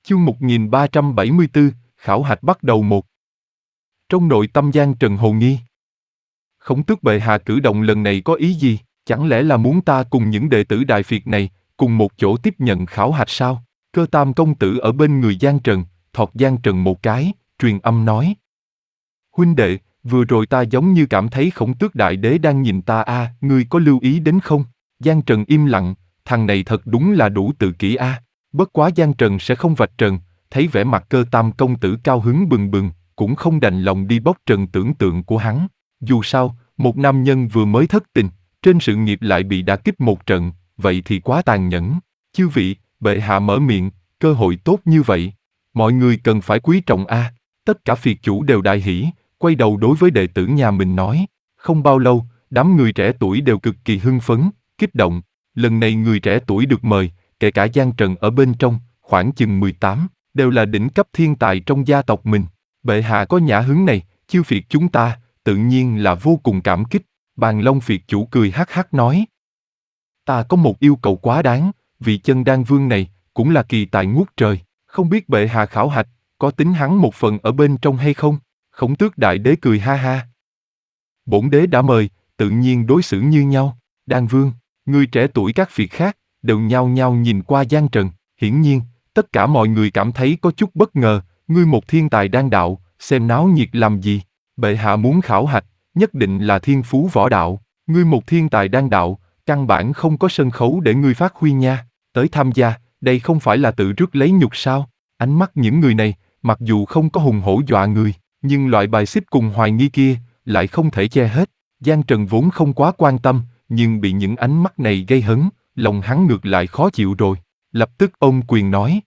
Chương 1374, khảo hạch bắt đầu một. Trong nội tâm Giang Trần hồ nghi. Khổng tước bệ hạ cử động lần này có ý gì? Chẳng lẽ là muốn ta cùng những đệ tử Đại Việt này, cùng một chỗ tiếp nhận khảo hạch sao? Cơ Tam công tử ở bên người Giang Trần, thọt Giang Trần một cái, truyền âm nói. Huynh đệ, vừa rồi ta giống như cảm thấy Khổng tước đại đế đang nhìn ta a, ngươi có lưu ý đến không? Giang Trần im lặng, thằng này thật đúng là đủ tự kỷ a. Bất quá Giang Trần sẽ không vạch trần, thấy vẻ mặt Cơ Tam công tử cao hứng bừng bừng, cũng không đành lòng đi bóc trần tưởng tượng của hắn. Dù sao, một nam nhân vừa mới thất tình, trên sự nghiệp lại bị đả kích một trận, vậy thì quá tàn nhẫn. Chư vị, bệ hạ mở miệng, cơ hội tốt như vậy, mọi người cần phải quý trọng a. Tất cả phiệt chủ đều đại hỉ, quay đầu đối với đệ tử nhà mình nói. Không bao lâu, đám người trẻ tuổi đều cực kỳ hưng phấn, kích động. Lần này người trẻ tuổi được mời, kể cả Giang Trần ở bên trong, khoảng chừng 18, đều là đỉnh cấp thiên tài trong gia tộc mình. Bệ hạ có nhã hứng này, chiêu phiệt chúng ta, tự nhiên là vô cùng cảm kích. Bàn Long phiệt chủ cười hắc hắc nói. Ta có một yêu cầu quá đáng, vị Chân Đan Vương này, cũng là kỳ tài ngút trời. Không biết bệ hạ khảo hạch, có tính hắn một phần ở bên trong hay không? Khổng tước đại đế cười ha ha. Bổn đế đã mời, tự nhiên đối xử như nhau. Đan Vương, người trẻ tuổi các phiệt khác, đều nhao nhao nhìn qua Giang Trần. Hiển nhiên, tất cả mọi người cảm thấy có chút bất ngờ. Ngươi một thiên tài đan đạo, xem náo nhiệt làm gì? Bệ hạ muốn khảo hạch, nhất định là thiên phú võ đạo. Ngươi một thiên tài đan đạo, căn bản không có sân khấu để ngươi phát huy nha. Tới tham gia, đây không phải là tự rước lấy nhục sao? Ánh mắt những người này, mặc dù không có hùng hổ dọa người, nhưng loại bài xích cùng hoài nghi kia, lại không thể che hết. Giang Trần vốn không quá quan tâm, nhưng bị những ánh mắt này gây hấn, lòng hắn ngược lại khó chịu rồi. Lập tức ôm quyền nói.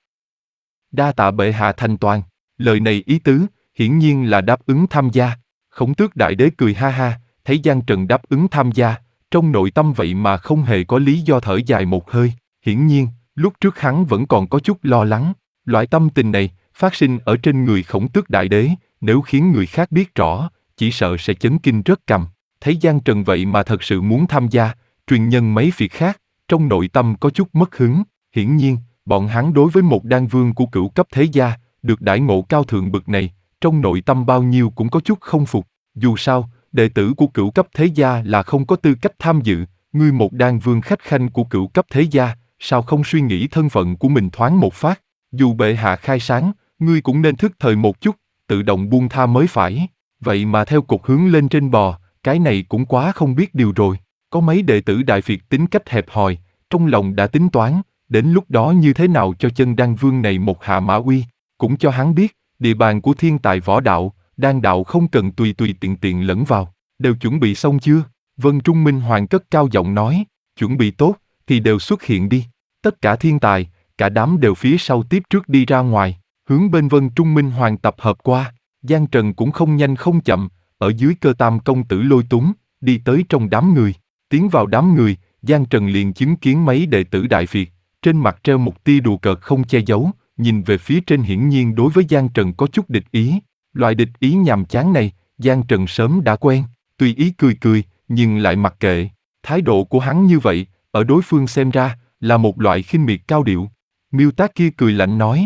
Đa tạ bệ hạ thành toàn. Lời này ý tứ, hiển nhiên là đáp ứng tham gia. Khổng tước đại đế cười ha ha, thấy Giang Trần đáp ứng tham gia, trong nội tâm vậy mà không hề có lý do thở dài một hơi. Hiển nhiên, lúc trước hắn vẫn còn có chút lo lắng. Loại tâm tình này, phát sinh ở trên người Khổng tước đại đế, nếu khiến người khác biết rõ, chỉ sợ sẽ chấn kinh rớt cằm. Thấy Giang Trần vậy mà thật sự muốn tham gia, truyền nhân mấy việc khác, trong nội tâm có chút mất hứng. Hiển nhiên, bọn hắn đối với một đan vương của cửu cấp thế gia, được đãi ngộ cao thượng bậc này, trong nội tâm bao nhiêu cũng có chút không phục. Dù sao, đệ tử của cửu cấp thế gia là không có tư cách tham dự, ngươi một đan vương khách khanh của cửu cấp thế gia, sao không suy nghĩ thân phận của mình thoáng một phát? Dù bệ hạ khai sáng, ngươi cũng nên thức thời một chút, tự động buông tha mới phải. Vậy mà theo cột hướng lên trên bò, cái này cũng quá không biết điều rồi. Có mấy đệ tử Đại Việt tính cách hẹp hòi, trong lòng đã tính toán, đến lúc đó như thế nào cho Chân Đan Vương này một hạ mã uy, cũng cho hắn biết, địa bàn của thiên tài võ đạo, đan đạo không cần tùy tùy tiện tiện lẫn vào, đều chuẩn bị xong chưa? Vân Trung Minh Hoàng cất cao giọng nói, chuẩn bị tốt, thì đều xuất hiện đi. Tất cả thiên tài, cả đám đều phía sau tiếp trước đi ra ngoài, hướng bên Vân Trung Minh Hoàng tập hợp qua. Giang Trần cũng không nhanh không chậm, ở dưới Cơ Tam công tử lôi túng, đi tới trong đám người. Tiến vào đám người, Giang Trần liền chứng kiến mấy đệ tử Đại Việt, trên mặt treo một tia đùa cợt không che giấu, nhìn về phía trên hiển nhiên đối với Giang Trần có chút địch ý. Loại địch ý nhàm chán này, Giang Trần sớm đã quen, tùy ý cười cười, nhưng lại mặc kệ. Thái độ của hắn như vậy, ở đối phương xem ra, là một loại khinh miệt cao điệu. Miêu Tác kia cười lạnh nói.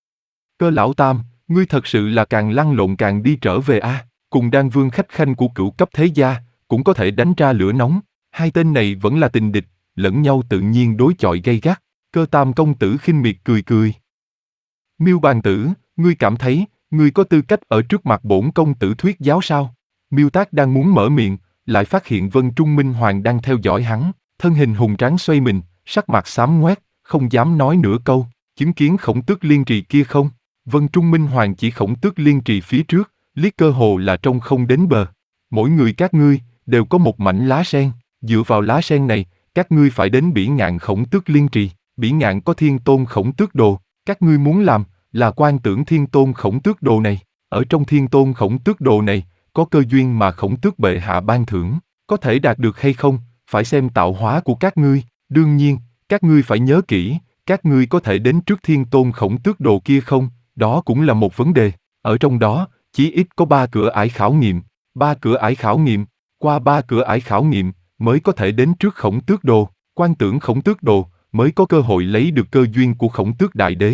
Cơ lão Tam, ngươi thật sự là càng lăn lộn càng đi trở về a. Cùng đan vương khách khanh của cửu cấp thế gia, cũng có thể đánh ra lửa nóng. Hai tên này vẫn là tình địch, lẫn nhau tự nhiên đối chọi gay gắt. Cơ Tam công tử khinh miệt cười cười. Miêu bàn tử, ngươi cảm thấy, ngươi có tư cách ở trước mặt bổn công tử thuyết giáo sao? Miêu Tác đang muốn mở miệng, lại phát hiện Vân Trung Minh Hoàng đang theo dõi hắn, thân hình hùng tráng xoay mình, sắc mặt xám ngoét, không dám nói nửa câu. Chứng kiến Khổng tước liên trì kia không? Vân Trung Minh Hoàng chỉ Khổng tước liên trì phía trước, liếc cơ hồ là trông không đến bờ. Mỗi người các ngươi đều có một mảnh lá sen, dựa vào lá sen này, các ngươi phải đến Bỉ Ngạn Khổng tước liên trì. Bỉ Ngạn có Thiên Tôn Khổng tước đồ, các ngươi muốn làm là quan tưởng Thiên Tôn Khổng tước đồ này. Ở trong Thiên Tôn Khổng tước đồ này, có cơ duyên mà Khổng tước bệ hạ ban thưởng, có thể đạt được hay không, phải xem tạo hóa của các ngươi. Đương nhiên, các ngươi phải nhớ kỹ, các ngươi có thể đến trước Thiên Tôn Khổng tước đồ kia không, đó cũng là một vấn đề. Ở trong đó, chí ít có 3 cửa ải khảo nghiệm, 3 cửa ải khảo nghiệm, qua 3 cửa ải khảo nghiệm, mới có thể đến trước Khổng tước đồ, quan tưởng Khổng tước đồ, mới có cơ hội lấy được cơ duyên của Khổng tước đại đế.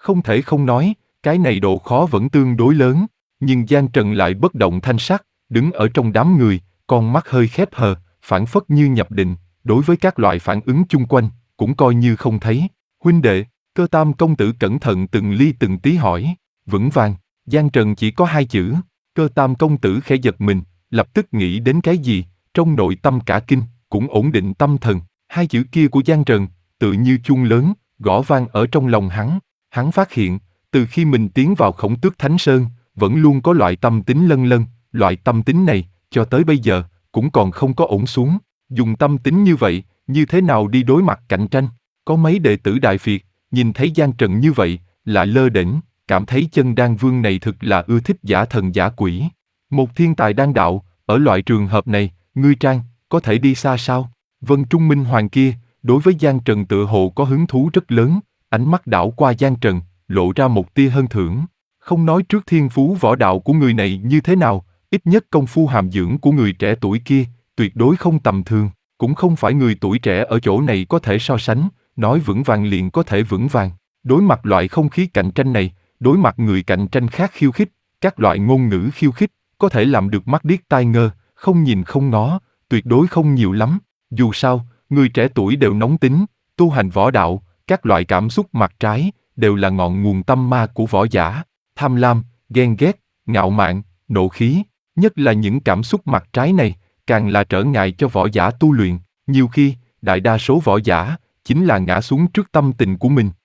Không thể không nói, cái này độ khó vẫn tương đối lớn, nhưng Giang Trần lại bất động thanh sắc, đứng ở trong đám người, con mắt hơi khép hờ, phảng phất như nhập định, đối với các loại phản ứng chung quanh, cũng coi như không thấy. Huynh đệ, Cơ Tam công tử cẩn thận từng ly từng tí hỏi, vững vàng, Giang Trần chỉ có 2 chữ. Cơ Tam công tử khẽ giật mình, lập tức nghĩ đến cái gì, trong nội tâm cả kinh, cũng ổn định tâm thần. 2 chữ kia của Giang Trần, tự như chuông lớn, gõ vang ở trong lòng hắn. Hắn phát hiện, từ khi mình tiến vào Khổng Tước Thánh Sơn, vẫn luôn có loại tâm tính lân lân, loại tâm tính này, cho tới bây giờ, cũng còn không có ổn xuống. Dùng tâm tính như vậy, như thế nào đi đối mặt cạnh tranh? Có mấy đệ tử Đại Việt, nhìn thấy Giang Trần như vậy, lại lơ đễnh, cảm thấy Chân Đan Vương này thực là ưa thích giả thần giả quỷ. Một thiên tài đan đạo, ở loại trường hợp này, ngươi Trang, có thể đi xa sao? Vân Trung Minh Hoàng kia, đối với Giang Trần tựa hồ có hứng thú rất lớn, ánh mắt đảo qua Giang Trần, lộ ra một tia hân thưởng. Không nói trước thiên phú võ đạo của người này như thế nào, ít nhất công phu hàm dưỡng của người trẻ tuổi kia, tuyệt đối không tầm thường, cũng không phải người tuổi trẻ ở chỗ này có thể so sánh, nói vững vàng liền có thể vững vàng. Đối mặt loại không khí cạnh tranh này, đối mặt người cạnh tranh khác khiêu khích, các loại ngôn ngữ khiêu khích, có thể làm được mắt điếc tai ngơ, không nhìn không ngó, tuyệt đối không nhiều lắm. Dù sao, người trẻ tuổi đều nóng tính, tu hành võ đạo, các loại cảm xúc mặt trái, đều là ngọn nguồn tâm ma của võ giả. Tham lam, ghen ghét, ngạo mạn, nộ khí, nhất là những cảm xúc mặt trái này, càng là trở ngại cho võ giả tu luyện. Nhiều khi, đại đa số võ giả, chính là ngã xuống trước tâm tình của mình.